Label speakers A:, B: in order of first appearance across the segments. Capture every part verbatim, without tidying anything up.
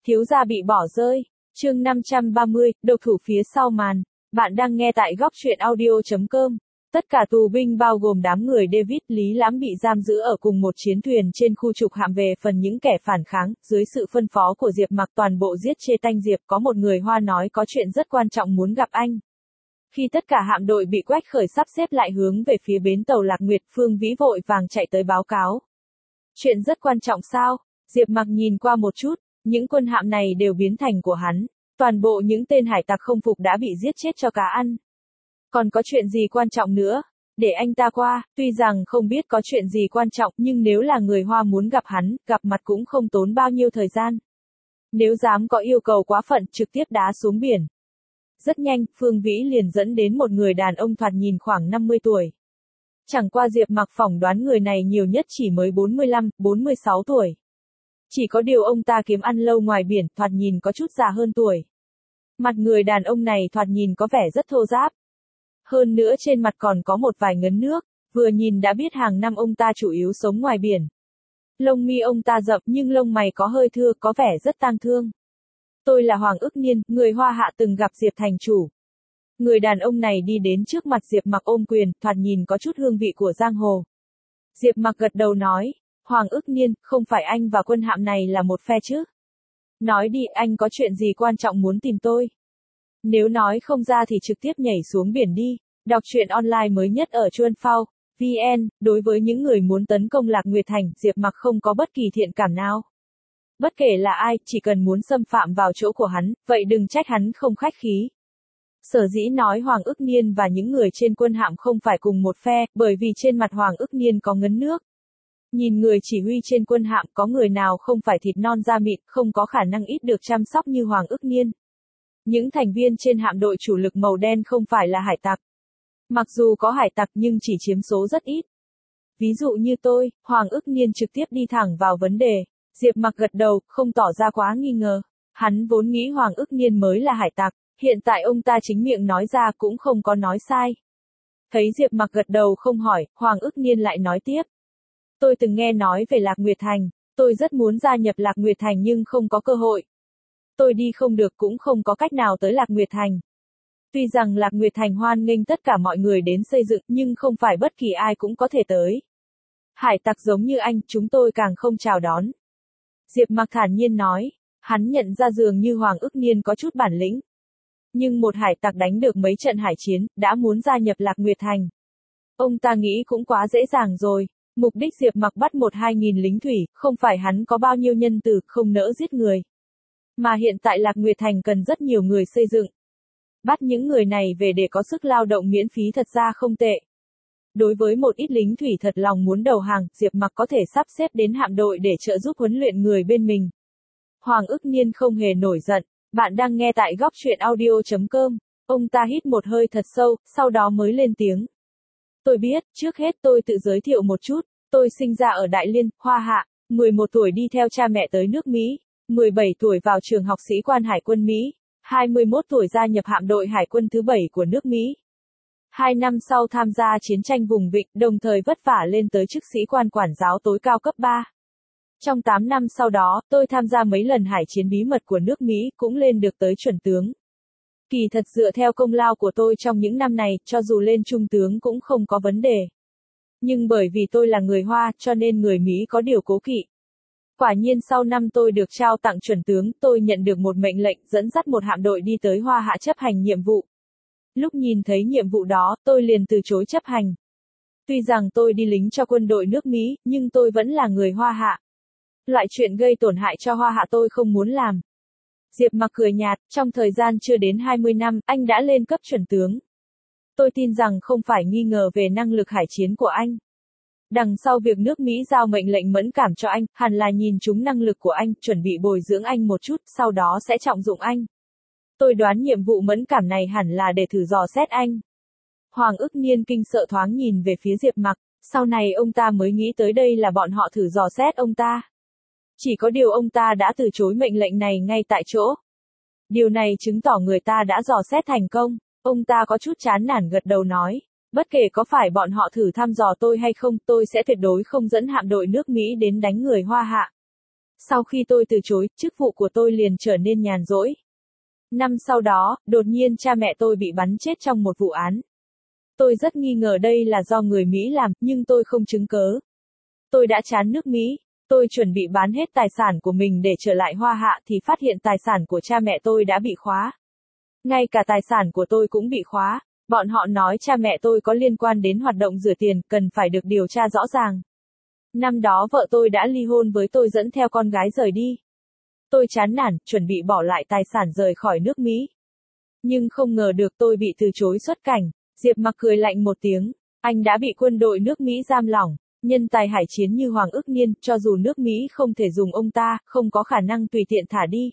A: Thiếu gia bị bỏ rơi. Chương năm trăm ba mươi, độc thủ phía sau màn. Bạn đang nghe tại góc truyện audio chấm com. Tất cả tù binh bao gồm đám người David Lý Lãm bị giam giữ ở cùng một chiến thuyền trên khu trục hạm về phần những kẻ phản kháng, dưới sự phân phó của Diệp Mặc toàn bộ giết chê tanh Diệp. Có một người Hoa nói có chuyện rất quan trọng muốn gặp anh. Khi tất cả hạm đội bị quách khởi sắp xếp lại hướng về phía bến tàu Lạc Nguyệt, Phương Vĩ vội vàng chạy tới báo cáo. Chuyện rất quan trọng sao? Diệp Mặc nhìn qua một chút, những quân hạm này đều biến thành của hắn. Toàn bộ những tên hải tặc không phục đã bị giết chết cho cá ăn. Còn có chuyện gì quan trọng nữa? Để anh ta qua, tuy rằng không biết có chuyện gì quan trọng nhưng nếu là người Hoa muốn gặp hắn, gặp mặt cũng không tốn bao nhiêu thời gian. Nếu dám có yêu cầu quá phận trực tiếp đá xuống biển. Rất nhanh, Phương Vĩ liền dẫn đến một người đàn ông thoạt nhìn khoảng năm mươi tuổi. Chẳng qua Diệp Mặc phỏng đoán người này nhiều nhất chỉ mới bốn mươi lăm, bốn mươi sáu tuổi. Chỉ có điều ông ta kiếm ăn lâu ngoài biển, thoạt nhìn có chút già hơn tuổi. Mặt người đàn ông này thoạt nhìn có vẻ rất thô ráp. Hơn nữa trên mặt còn có một vài ngấn nước, vừa nhìn đã biết hàng năm ông ta chủ yếu sống ngoài biển. Lông mi ông ta rậm nhưng lông mày có hơi thưa, có vẻ rất tang thương. Tôi là Hoàng Ức Niên, người Hoa Hạ từng gặp Diệp thành chủ. Người đàn ông này đi đến trước mặt Diệp Mặc ôm quyền, thoạt nhìn có chút hương vị của giang hồ. Diệp Mặc gật đầu nói, Hoàng Ức Niên, không phải anh và quân hạm này là một phe chứ? Nói đi, anh có chuyện gì quan trọng muốn tìm tôi? Nếu nói không ra thì trực tiếp nhảy xuống biển đi. Đọc truyện online mới nhất ở Chuan Phao, vê en, đối với những người muốn tấn công Lạc Nguyệt Thành, Diệp Mặc không có bất kỳ thiện cảm nào. Bất kể là ai, chỉ cần muốn xâm phạm vào chỗ của hắn, vậy đừng trách hắn không khách khí. Sở dĩ nói Hoàng Ức Niên và những người trên quân hạm không phải cùng một phe, bởi vì trên mặt Hoàng Ức Niên có ngấn nước. Nhìn người chỉ huy trên quân hạm có người nào không phải thịt non da mịn, không có khả năng ít được chăm sóc như Hoàng Ức Niên. Những thành viên trên hạm đội chủ lực màu đen không phải là hải tặc. Mặc dù có hải tặc nhưng chỉ chiếm số rất ít. Ví dụ như tôi, Hoàng Ức Niên trực tiếp đi thẳng vào vấn đề. Diệp Mặc gật đầu, không tỏ ra quá nghi ngờ. Hắn vốn nghĩ Hoàng Ức Niên mới là hải tặc, hiện tại ông ta chính miệng nói ra cũng không có nói sai. Thấy Diệp Mặc gật đầu không hỏi, Hoàng Ức Niên lại nói tiếp. Tôi từng nghe nói về Lạc Nguyệt Thành, tôi rất muốn gia nhập Lạc Nguyệt Thành nhưng không có cơ hội. Tôi đi không được cũng không có cách nào tới Lạc Nguyệt Thành. Tuy rằng Lạc Nguyệt Thành hoan nghênh tất cả mọi người đến xây dựng nhưng không phải bất kỳ ai cũng có thể tới. Hải tặc giống như anh, chúng tôi càng không chào đón. Diệp Mặc thản nhiên nói, hắn nhận ra dường như Hoàng Ức Niên có chút bản lĩnh. Nhưng một hải tặc đánh được mấy trận hải chiến, đã muốn gia nhập Lạc Nguyệt Thành. Ông ta nghĩ cũng quá dễ dàng rồi. Mục đích Diệp Mặc bắt một hai nghìn lính thủy, không phải hắn có bao nhiêu nhân từ, không nỡ giết người. Mà hiện tại Lạc Nguyệt Thành cần rất nhiều người xây dựng. Bắt những người này về để có sức lao động miễn phí thật ra không tệ. Đối với một ít lính thủy thật lòng muốn đầu hàng, Diệp Mặc có thể sắp xếp đến hạm đội để trợ giúp huấn luyện người bên mình. Hoàng Ức Niên không hề nổi giận. Bạn đang nghe tại góc truyện audio chấm com. Ông ta hít một hơi thật sâu, sau đó mới lên tiếng. Tôi biết, trước hết tôi tự giới thiệu một chút. Tôi sinh ra ở Đại Liên, Hoa Hạ, mười một tuổi đi theo cha mẹ tới nước Mỹ, mười bảy tuổi vào trường học sĩ quan Hải quân Mỹ, hai mươi mốt tuổi gia nhập hạm đội Hải quân thứ bảy của nước Mỹ. Hai năm sau tham gia chiến tranh vùng vịnh, đồng thời vất vả lên tới chức sĩ quan quản giáo tối cao cấp ba. Trong tám năm sau đó, tôi tham gia mấy lần hải chiến bí mật của nước Mỹ, cũng lên được tới chuẩn tướng. Kỳ thật dựa theo công lao của tôi trong những năm này, cho dù lên trung tướng cũng không có vấn đề. Nhưng bởi vì tôi là người Hoa, cho nên người Mỹ có điều cố kỵ. Quả nhiên sau năm tôi được trao tặng chuẩn tướng, tôi nhận được một mệnh lệnh dẫn dắt một hạm đội đi tới Hoa Hạ chấp hành nhiệm vụ. Lúc nhìn thấy nhiệm vụ đó, tôi liền từ chối chấp hành. Tuy rằng tôi đi lính cho quân đội nước Mỹ, nhưng tôi vẫn là người Hoa Hạ. Loại chuyện gây tổn hại cho Hoa Hạ tôi không muốn làm. Diệp Mặc cười nhạt, trong thời gian chưa đến hai mươi năm, anh đã lên cấp chuẩn tướng. Tôi tin rằng không phải nghi ngờ về năng lực hải chiến của anh. Đằng sau việc nước Mỹ giao mệnh lệnh mẫn cảm cho anh, hẳn là nhìn trúng năng lực của anh, chuẩn bị bồi dưỡng anh một chút, sau đó sẽ trọng dụng anh. Tôi đoán nhiệm vụ mẫn cảm này hẳn là để thử dò xét anh. Hoàng Ức Niên kinh sợ thoáng nhìn về phía Diệp Mặc, sau này ông ta mới nghĩ tới đây là bọn họ thử dò xét ông ta. Chỉ có điều ông ta đã từ chối mệnh lệnh này ngay tại chỗ. Điều này chứng tỏ người ta đã dò xét thành công. Ông ta có chút chán nản gật đầu nói, bất kể có phải bọn họ thử thăm dò tôi hay không, tôi sẽ tuyệt đối không dẫn hạm đội nước Mỹ đến đánh người Hoa Hạ. Sau khi tôi từ chối, chức vụ của tôi liền trở nên nhàn rỗi. Năm sau đó, đột nhiên cha mẹ tôi bị bắn chết trong một vụ án. Tôi rất nghi ngờ đây là do người Mỹ làm, nhưng tôi không chứng cớ. Tôi đã chán nước Mỹ. Tôi chuẩn bị bán hết tài sản của mình để trở lại Hoa Hạ thì phát hiện tài sản của cha mẹ tôi đã bị khóa. Ngay cả tài sản của tôi cũng bị khóa. Bọn họ nói cha mẹ tôi có liên quan đến hoạt động rửa tiền, cần phải được điều tra rõ ràng. Năm đó vợ tôi đã ly hôn với tôi dẫn theo con gái rời đi. Tôi chán nản, chuẩn bị bỏ lại tài sản rời khỏi nước Mỹ. Nhưng không ngờ được tôi bị từ chối xuất cảnh. Diệp Mặc cười lạnh một tiếng. Anh đã bị quân đội nước Mỹ giam lỏng. Nhân tài hải chiến như Hoàng Ức Niên, cho dù nước Mỹ không thể dùng ông ta, không có khả năng tùy tiện thả đi.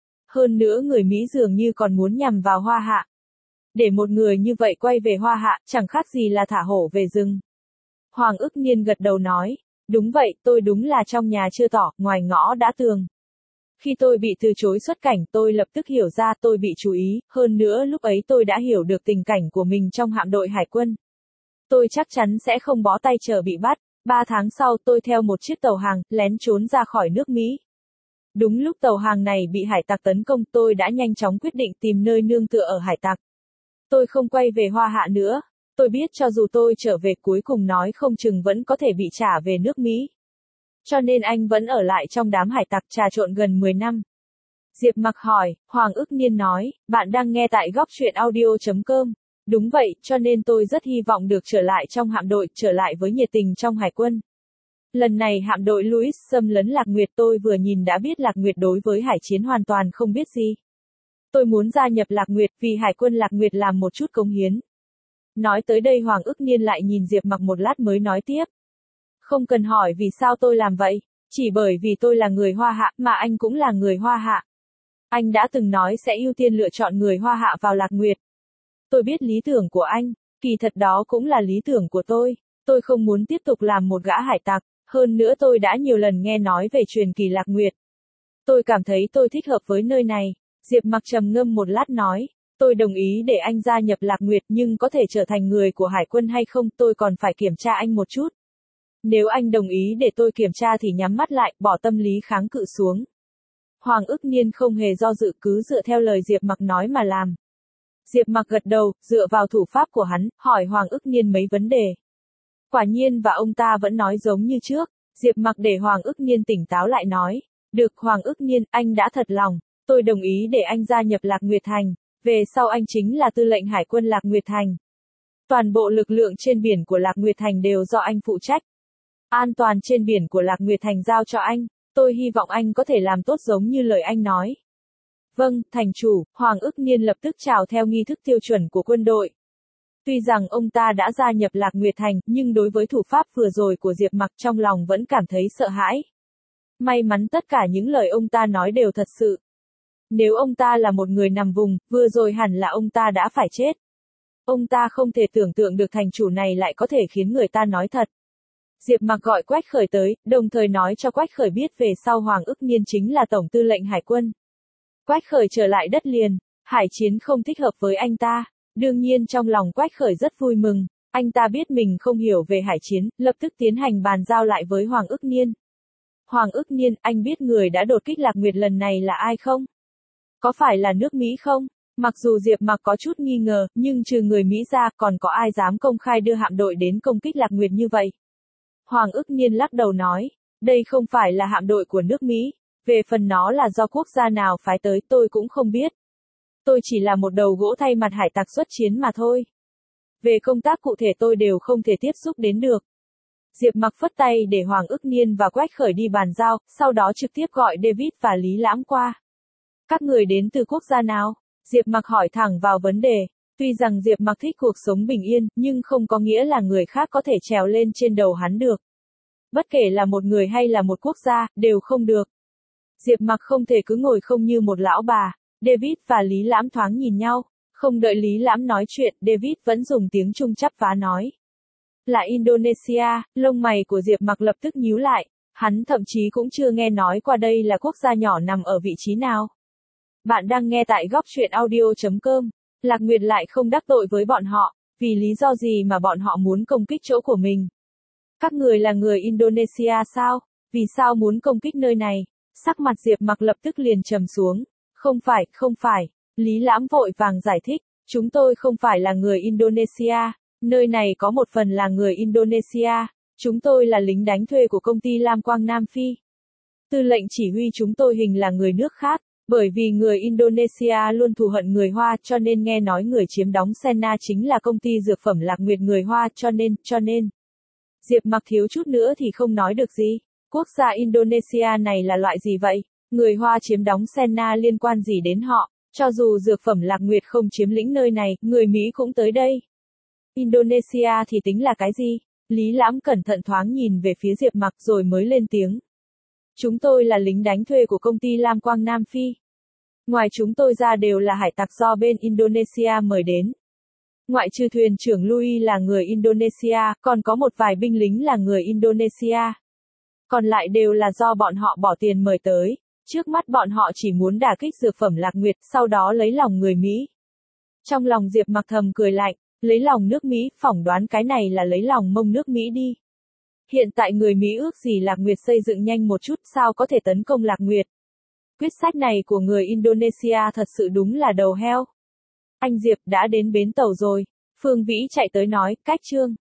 A: Hơn nữa người Mỹ dường như còn muốn nhằm vào Hoa Hạ. Để một người như vậy quay về Hoa Hạ, chẳng khác gì là thả hổ về rừng. Hoàng Ức Niên gật đầu nói. Đúng vậy, tôi đúng là trong nhà chưa tỏ, ngoài ngõ đã tường. Khi tôi bị từ chối xuất cảnh, tôi lập tức hiểu ra tôi bị chú ý, hơn nữa lúc ấy tôi đã hiểu được tình cảnh của mình trong hạm đội hải quân. Tôi chắc chắn sẽ không bó tay chờ bị bắt. Ba tháng sau tôi theo một chiếc tàu hàng, lén trốn ra khỏi nước Mỹ. Đúng lúc tàu hàng này bị hải tặc tấn công, tôi đã nhanh chóng quyết định tìm nơi nương tựa ở hải tặc. Tôi không quay về Hoa Hạ nữa. Tôi biết cho dù tôi trở về cuối cùng nói không chừng vẫn có thể bị trả về nước Mỹ. Cho nên anh vẫn ở lại trong đám hải tặc trà trộn gần mười năm. Diệp Mặc hỏi, Hoàng Ức Niên nói, bạn đang nghe tại góc truyện audio chấm com. Đúng vậy, cho nên tôi rất hy vọng được trở lại trong hạm đội, trở lại với nhiệt tình trong hải quân. Lần này hạm đội Louis xâm lấn Lạc Nguyệt, tôi vừa nhìn đã biết Lạc Nguyệt đối với hải chiến hoàn toàn không biết gì. Tôi muốn gia nhập Lạc Nguyệt vì hải quân Lạc Nguyệt làm một chút cống hiến. Nói tới đây Hoàng Ức Niên lại nhìn Diệp Mặc một lát mới nói tiếp. Không cần hỏi vì sao tôi làm vậy, chỉ bởi vì tôi là người Hoa Hạ mà anh cũng là người Hoa Hạ. Anh đã từng nói sẽ ưu tiên lựa chọn người Hoa Hạ vào Lạc Nguyệt. Tôi biết lý tưởng của anh, kỳ thật đó cũng là lý tưởng của tôi. Tôi không muốn tiếp tục làm một gã hải tặc, hơn nữa tôi đã nhiều lần nghe nói về truyền kỳ Lạc Nguyệt. Tôi cảm thấy tôi thích hợp với nơi này. Diệp Mặc trầm ngâm một lát nói, tôi đồng ý để anh gia nhập Lạc Nguyệt nhưng có thể trở thành người của hải quân hay không tôi còn phải kiểm tra anh một chút. Nếu anh đồng ý để tôi kiểm tra thì nhắm mắt lại, bỏ tâm lý kháng cự xuống. Hoàng Ức Niên không hề do dự cứ dựa theo lời Diệp Mặc nói mà làm. Diệp Mặc gật đầu, dựa vào thủ pháp của hắn, hỏi Hoàng Ức Niên mấy vấn đề. Quả nhiên và ông ta vẫn nói giống như trước. Diệp Mặc để Hoàng Ức Niên tỉnh táo lại nói. Được Hoàng Ức Niên, anh đã thật lòng. Tôi đồng ý để anh gia nhập Lạc Nguyệt Thành. Về sau anh chính là tư lệnh hải quân Lạc Nguyệt Thành. Toàn bộ lực lượng trên biển của Lạc Nguyệt Thành đều do anh phụ trách. An toàn trên biển của Lạc Nguyệt Thành giao cho anh. Tôi hy vọng anh có thể làm tốt giống như lời anh nói. Vâng, thành chủ, Hoàng Ức Niên lập tức chào theo nghi thức tiêu chuẩn của quân đội. Tuy rằng ông ta đã gia nhập Lạc Nguyệt Thành, nhưng đối với thủ pháp vừa rồi của Diệp Mặc trong lòng vẫn cảm thấy sợ hãi. May mắn tất cả những lời ông ta nói đều thật sự. Nếu ông ta là một người nằm vùng, vừa rồi hẳn là ông ta đã phải chết. Ông ta không thể tưởng tượng được thành chủ này lại có thể khiến người ta nói thật. Diệp Mặc gọi Quách Khởi tới, đồng thời nói cho Quách Khởi biết về sau Hoàng Ức Niên chính là tổng tư lệnh hải quân. Quách Khởi trở lại đất liền, hải chiến không thích hợp với anh ta. Đương nhiên trong lòng Quách Khởi rất vui mừng, anh ta biết mình không hiểu về hải chiến, lập tức tiến hành bàn giao lại với Hoàng Ức Niên. Hoàng Ức Niên, anh biết người đã đột kích Lạc Nguyệt lần này là ai không? Có phải là nước Mỹ không? Mặc dù Diệp Mặc có chút nghi ngờ, nhưng trừ người Mỹ ra còn có ai dám công khai đưa hạm đội đến công kích Lạc Nguyệt như vậy? Hoàng Ức Niên lắc đầu nói, đây không phải là hạm đội của nước Mỹ, về phần nó là do quốc gia nào phái tới tôi cũng không biết. Tôi chỉ là một đầu gỗ thay mặt hải tặc xuất chiến mà thôi. Về công tác cụ thể tôi đều không thể tiếp xúc đến được. Diệp Mặc phất tay để Hoàng Ức Niên và Quách Khởi đi bàn giao, sau đó trực tiếp gọi David và Lý Lãm qua. Các người đến từ quốc gia nào? Diệp Mặc hỏi thẳng vào vấn đề. Tuy rằng Diệp Mặc thích cuộc sống bình yên, nhưng không có nghĩa là người khác có thể trèo lên trên đầu hắn được. Bất kể là một người hay là một quốc gia, đều không được. Diệp Mặc không thể cứ ngồi không như một lão bà. David và Lý Lãm thoáng nhìn nhau. Không đợi Lý Lãm nói chuyện, David vẫn dùng tiếng Trung chắp vá nói. Là Indonesia, lông mày của Diệp Mặc lập tức nhíu lại. Hắn thậm chí cũng chưa nghe nói qua đây là quốc gia nhỏ nằm ở vị trí nào. Bạn đang nghe tại góc truyện audio chấm com. Lạc Nguyệt lại không đắc tội với bọn họ, vì lý do gì mà bọn họ muốn công kích chỗ của mình? Các người là người Indonesia sao? Vì sao muốn công kích nơi này? Sắc mặt Diệp Mặc lập tức liền trầm xuống. Không phải, không phải. Lý Lãm vội vàng giải thích. Chúng tôi không phải là người Indonesia. Nơi này có một phần là người Indonesia. Chúng tôi là lính đánh thuê của công ty Lam Quang Nam Phi. Tư lệnh chỉ huy chúng tôi hình là người nước khác. Bởi vì người Indonesia luôn thù hận người Hoa cho nên nghe nói người chiếm đóng Senna chính là công ty dược phẩm Lạc Nguyệt người Hoa cho nên, cho nên. Diệp Mặc thiếu chút nữa thì không nói được gì. Quốc gia Indonesia này là loại gì vậy? Người Hoa chiếm đóng Senna liên quan gì đến họ? Cho dù dược phẩm Lạc Nguyệt không chiếm lĩnh nơi này, người Mỹ cũng tới đây. Indonesia thì tính là cái gì? Lý Lãm cẩn thận thoáng nhìn về phía Diệp Mặc rồi mới lên tiếng. Chúng tôi là lính đánh thuê của công ty Lam Quang Nam Phi. Ngoài chúng tôi ra đều là hải tặc do bên Indonesia mời đến. Ngoại trừ thuyền trưởng Louis là người Indonesia, còn có một vài binh lính là người Indonesia. Còn lại đều là do bọn họ bỏ tiền mời tới. Trước mắt bọn họ chỉ muốn đả kích dược phẩm Lạc Nguyệt, sau đó lấy lòng người Mỹ. Trong lòng Diệp Mặc thầm cười lạnh, lấy lòng nước Mỹ, phỏng đoán cái này là lấy lòng mông nước Mỹ đi. Hiện tại người Mỹ ước gì Lạc Nguyệt xây dựng nhanh một chút sao có thể tấn công Lạc Nguyệt. Quyết sách này của người Indonesia thật sự đúng là đầu heo. Anh Diệp đã đến bến tàu rồi. Phương Vĩ chạy tới nói, cách chương.